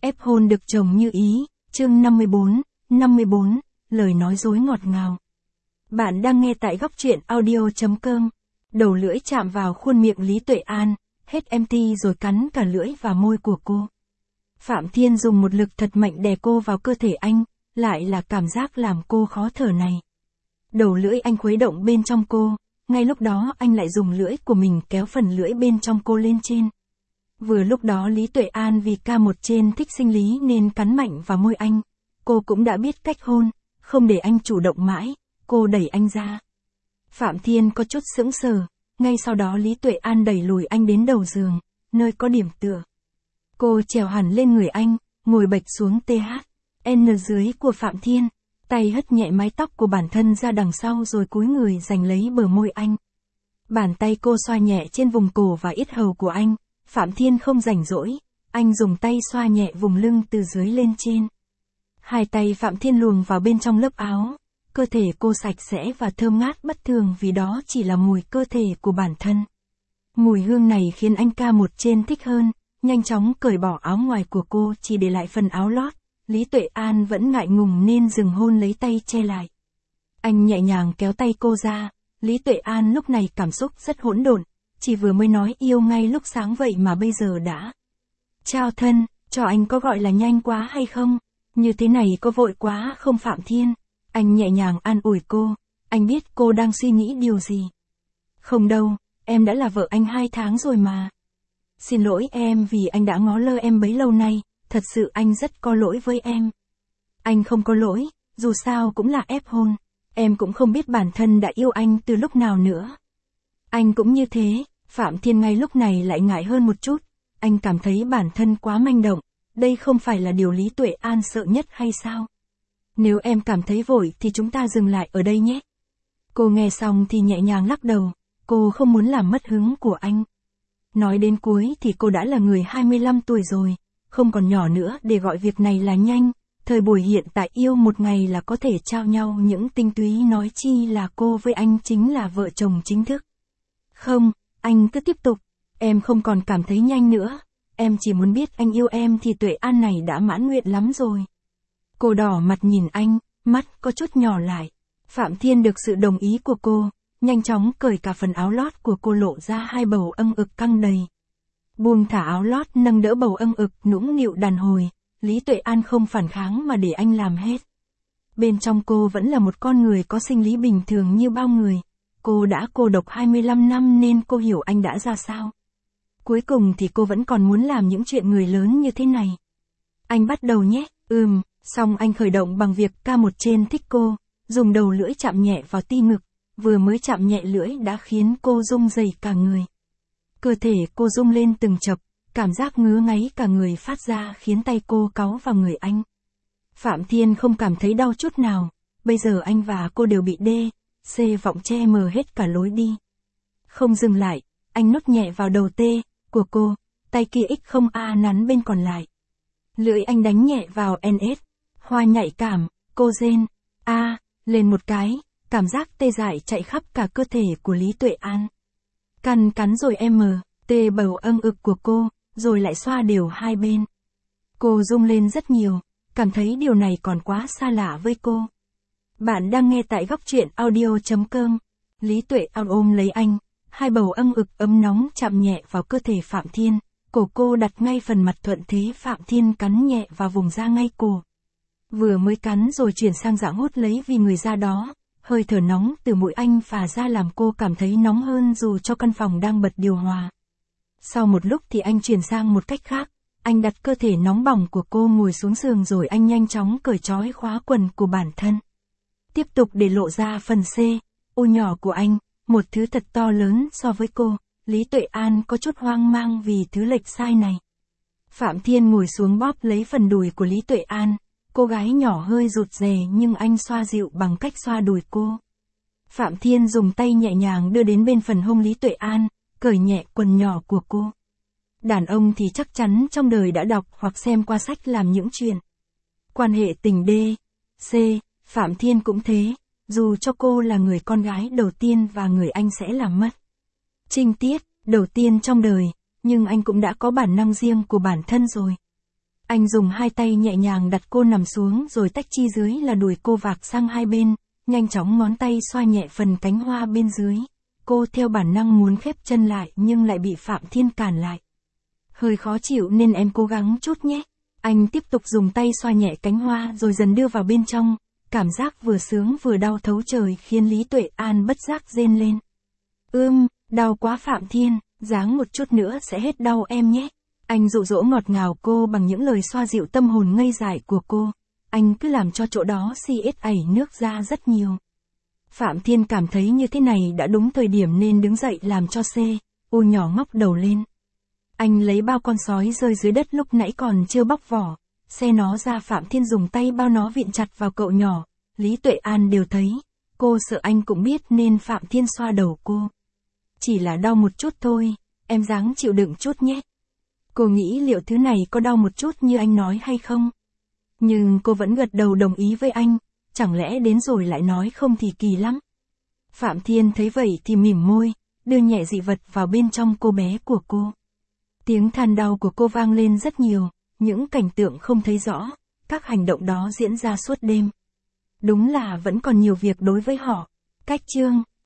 Ép hôn được chồng như ý, chương 54, lời nói dối ngọt ngào. Bạn đang nghe tại góc truyện audio.com. Đầu lưỡi chạm vào khuôn miệng Lý Tuệ An, hết empty rồi cắn cả lưỡi và môi của cô. Phạm Thiên dùng một lực thật mạnh đè cô vào cơ thể anh, lại là cảm giác làm cô khó thở này. Đầu lưỡi anh khuấy động bên trong cô, ngay lúc đó anh lại dùng lưỡi của mình kéo phần lưỡi bên trong cô lên trên. Vừa lúc đó Lý Tuệ An vì ca một trên thích sinh lý nên cắn mạnh vào môi anh. Cô cũng đã biết cách hôn, không để anh chủ động mãi, cô đẩy anh ra. Phạm Thiên có chút sững sờ, ngay sau đó Lý Tuệ An đẩy lùi anh đến đầu giường, nơi có điểm tựa. Cô trèo hẳn lên người anh, ngồi bệch xuống THN dưới của Phạm Thiên, tay hất nhẹ mái tóc của bản thân ra đằng sau rồi cúi người giành lấy bờ môi anh. Bàn tay cô xoa nhẹ trên vùng cổ và yết hầu của anh. Phạm Thiên không rảnh rỗi, anh dùng tay xoa nhẹ vùng lưng từ dưới lên trên. Hai tay Phạm Thiên luồn vào bên trong lớp áo, cơ thể cô sạch sẽ và thơm ngát bất thường vì đó chỉ là mùi cơ thể của bản thân. Mùi hương này khiến anh ca một trên thích hơn, nhanh chóng cởi bỏ áo ngoài của cô chỉ để lại phần áo lót. Lý Tuệ An vẫn ngại ngùng nên dừng hôn lấy tay che lại. Anh nhẹ nhàng kéo tay cô ra, Lý Tuệ An lúc này cảm xúc rất hỗn độn. Chỉ vừa mới nói yêu ngay lúc sáng vậy mà bây giờ đã. Chào thân, cho anh có gọi là nhanh quá hay không? Như thế này có vội quá không Phạm Thiên? Anh nhẹ nhàng an ủi cô, anh biết cô đang suy nghĩ điều gì. Không đâu, em đã là vợ anh 2 tháng rồi mà. Xin lỗi em vì anh đã ngó lơ em bấy lâu nay, thật sự anh rất có lỗi với em. Anh không có lỗi, dù sao cũng là ép hôn. Em cũng không biết bản thân đã yêu anh từ lúc nào nữa. Anh cũng như thế. Phạm Thiên ngay lúc này lại ngại hơn một chút, anh cảm thấy bản thân quá manh động, đây không phải là điều Lý Tuệ An sợ nhất hay sao? Nếu em cảm thấy vội thì chúng ta dừng lại ở đây nhé. Cô nghe xong thì nhẹ nhàng lắc đầu, cô không muốn làm mất hứng của anh. Nói đến cuối thì cô đã là người 25 tuổi rồi, không còn nhỏ nữa để gọi việc này là nhanh, thời buổi hiện tại yêu một ngày là có thể trao nhau những tinh túy nói chi là cô với anh chính là vợ chồng chính thức. Không. Anh cứ tiếp tục, em không còn cảm thấy nhanh nữa, em chỉ muốn biết anh yêu em thì Tuệ An này đã mãn nguyện lắm rồi. Cô đỏ mặt nhìn anh, mắt có chút nhỏ lại. Phạm Thiên được sự đồng ý của cô, nhanh chóng cởi cả phần áo lót của cô lộ ra hai bầu âng ực căng đầy. Buông thả áo lót nâng đỡ bầu âng ực nũng nịu đàn hồi, Lý Tuệ An không phản kháng mà để anh làm hết. Bên trong cô vẫn là một con người có sinh lý bình thường như bao người. Cô đã cô độc 25 năm nên cô hiểu anh đã ra sao. Cuối cùng thì cô vẫn còn muốn làm những chuyện người lớn như thế này. Anh bắt đầu nhé, xong anh khởi động bằng việc ca một trên thích cô, dùng đầu lưỡi chạm nhẹ vào ti ngực, vừa mới chạm nhẹ lưỡi đã khiến cô rung rẩy cả người. Cơ thể cô rung lên từng chập, cảm giác ngứa ngáy cả người phát ra khiến tay cô cáu vào người anh. Phạm Thiên không cảm thấy đau chút nào, bây giờ anh và cô đều bị vọng che mờ hết cả lối đi. Không dừng lại, anh nốt nhẹ vào đầu của cô, tay kia không nắn bên còn lại. Lưỡi anh đánh nhẹ vào hoa nhạy cảm, cô rên, lên một cái, cảm giác tê dại chạy khắp cả cơ thể của Lý Tuệ An. Cắn rồi bầu âng ực của cô, rồi lại xoa đều hai bên. Cô rung lên rất nhiều, cảm thấy điều này còn quá xa lạ với cô. Bạn đang nghe tại góc truyện audio.com. Lý Tuệ An ôm lấy anh, hai bầu âng ực ấm nóng chạm nhẹ vào cơ thể Phạm Thiên, cổ cô đặt ngay phần mặt thuận thế Phạm Thiên cắn nhẹ vào vùng da ngay cổ. Vừa mới cắn rồi chuyển sang dạng hút lấy vì người da đó, hơi thở nóng từ mũi anh phả ra làm cô cảm thấy nóng hơn dù cho căn phòng đang bật điều hòa. Sau một lúc thì anh chuyển sang một cách khác, anh đặt cơ thể nóng bỏng của cô ngồi xuống giường rồi anh nhanh chóng cởi trói khóa quần của bản thân. Tiếp tục để lộ ra phần u nhỏ của anh, một thứ thật to lớn so với cô. Lý Tuệ An có chút hoang mang vì thứ lệch sai này. Phạm Thiên ngồi xuống bóp lấy phần đùi của Lý Tuệ An, cô gái nhỏ hơi rụt rè nhưng anh xoa dịu bằng cách xoa đùi cô. Phạm Thiên dùng tay nhẹ nhàng đưa đến bên phần hông Lý Tuệ An, cởi nhẹ quần nhỏ của cô. Đàn ông thì chắc chắn trong đời đã đọc hoặc xem qua sách làm những chuyện quan hệ tình Phạm Thiên cũng thế, dù cho cô là người con gái đầu tiên và người anh sẽ làm mất trinh tiết đầu tiên trong đời, nhưng anh cũng đã có bản năng riêng của bản thân rồi. Anh dùng hai tay nhẹ nhàng đặt cô nằm xuống rồi tách chi dưới là đùi cô vạc sang hai bên, nhanh chóng ngón tay xoa nhẹ phần cánh hoa bên dưới. Cô theo bản năng muốn khép chân lại nhưng lại bị Phạm Thiên cản lại. Hơi khó chịu nên em cố gắng chút nhé. Anh tiếp tục dùng tay xoa nhẹ cánh hoa rồi dần đưa vào bên trong. Cảm giác vừa sướng vừa đau thấu trời khiến Lý Tuệ An bất giác rên lên. Đau quá Phạm Thiên, ráng một chút nữa sẽ hết đau em nhé. Anh dụ dỗ ngọt ngào cô bằng những lời xoa dịu tâm hồn ngây dại của cô. Anh cứ làm cho chỗ đó ẩy nước ra rất nhiều. Phạm Thiên cảm thấy như thế này đã đúng thời điểm nên đứng dậy làm cho U nhỏ ngóc đầu lên. Anh lấy bao con sói rơi dưới đất lúc nãy còn chưa bóc vỏ, xe nó ra. Phạm Thiên dùng tay bao nó vịn chặt vào cậu nhỏ. Lý Tuệ An đều thấy. Cô sợ anh cũng biết nên Phạm Thiên xoa đầu cô. Chỉ là đau một chút thôi, em ráng chịu đựng chút nhé. Cô nghĩ liệu thứ này có đau một chút như anh nói hay không? Nhưng cô vẫn gật đầu đồng ý với anh, chẳng lẽ đến rồi lại nói không thì kỳ lắm. Phạm Thiên thấy vậy thì mỉm môi, đưa nhẹ dị vật vào bên trong cô bé của cô. Tiếng than đau của cô vang lên rất nhiều, những cảnh tượng không thấy rõ, các hành động đó diễn ra suốt đêm. Đúng là vẫn còn nhiều việc đối với họ. Cách chương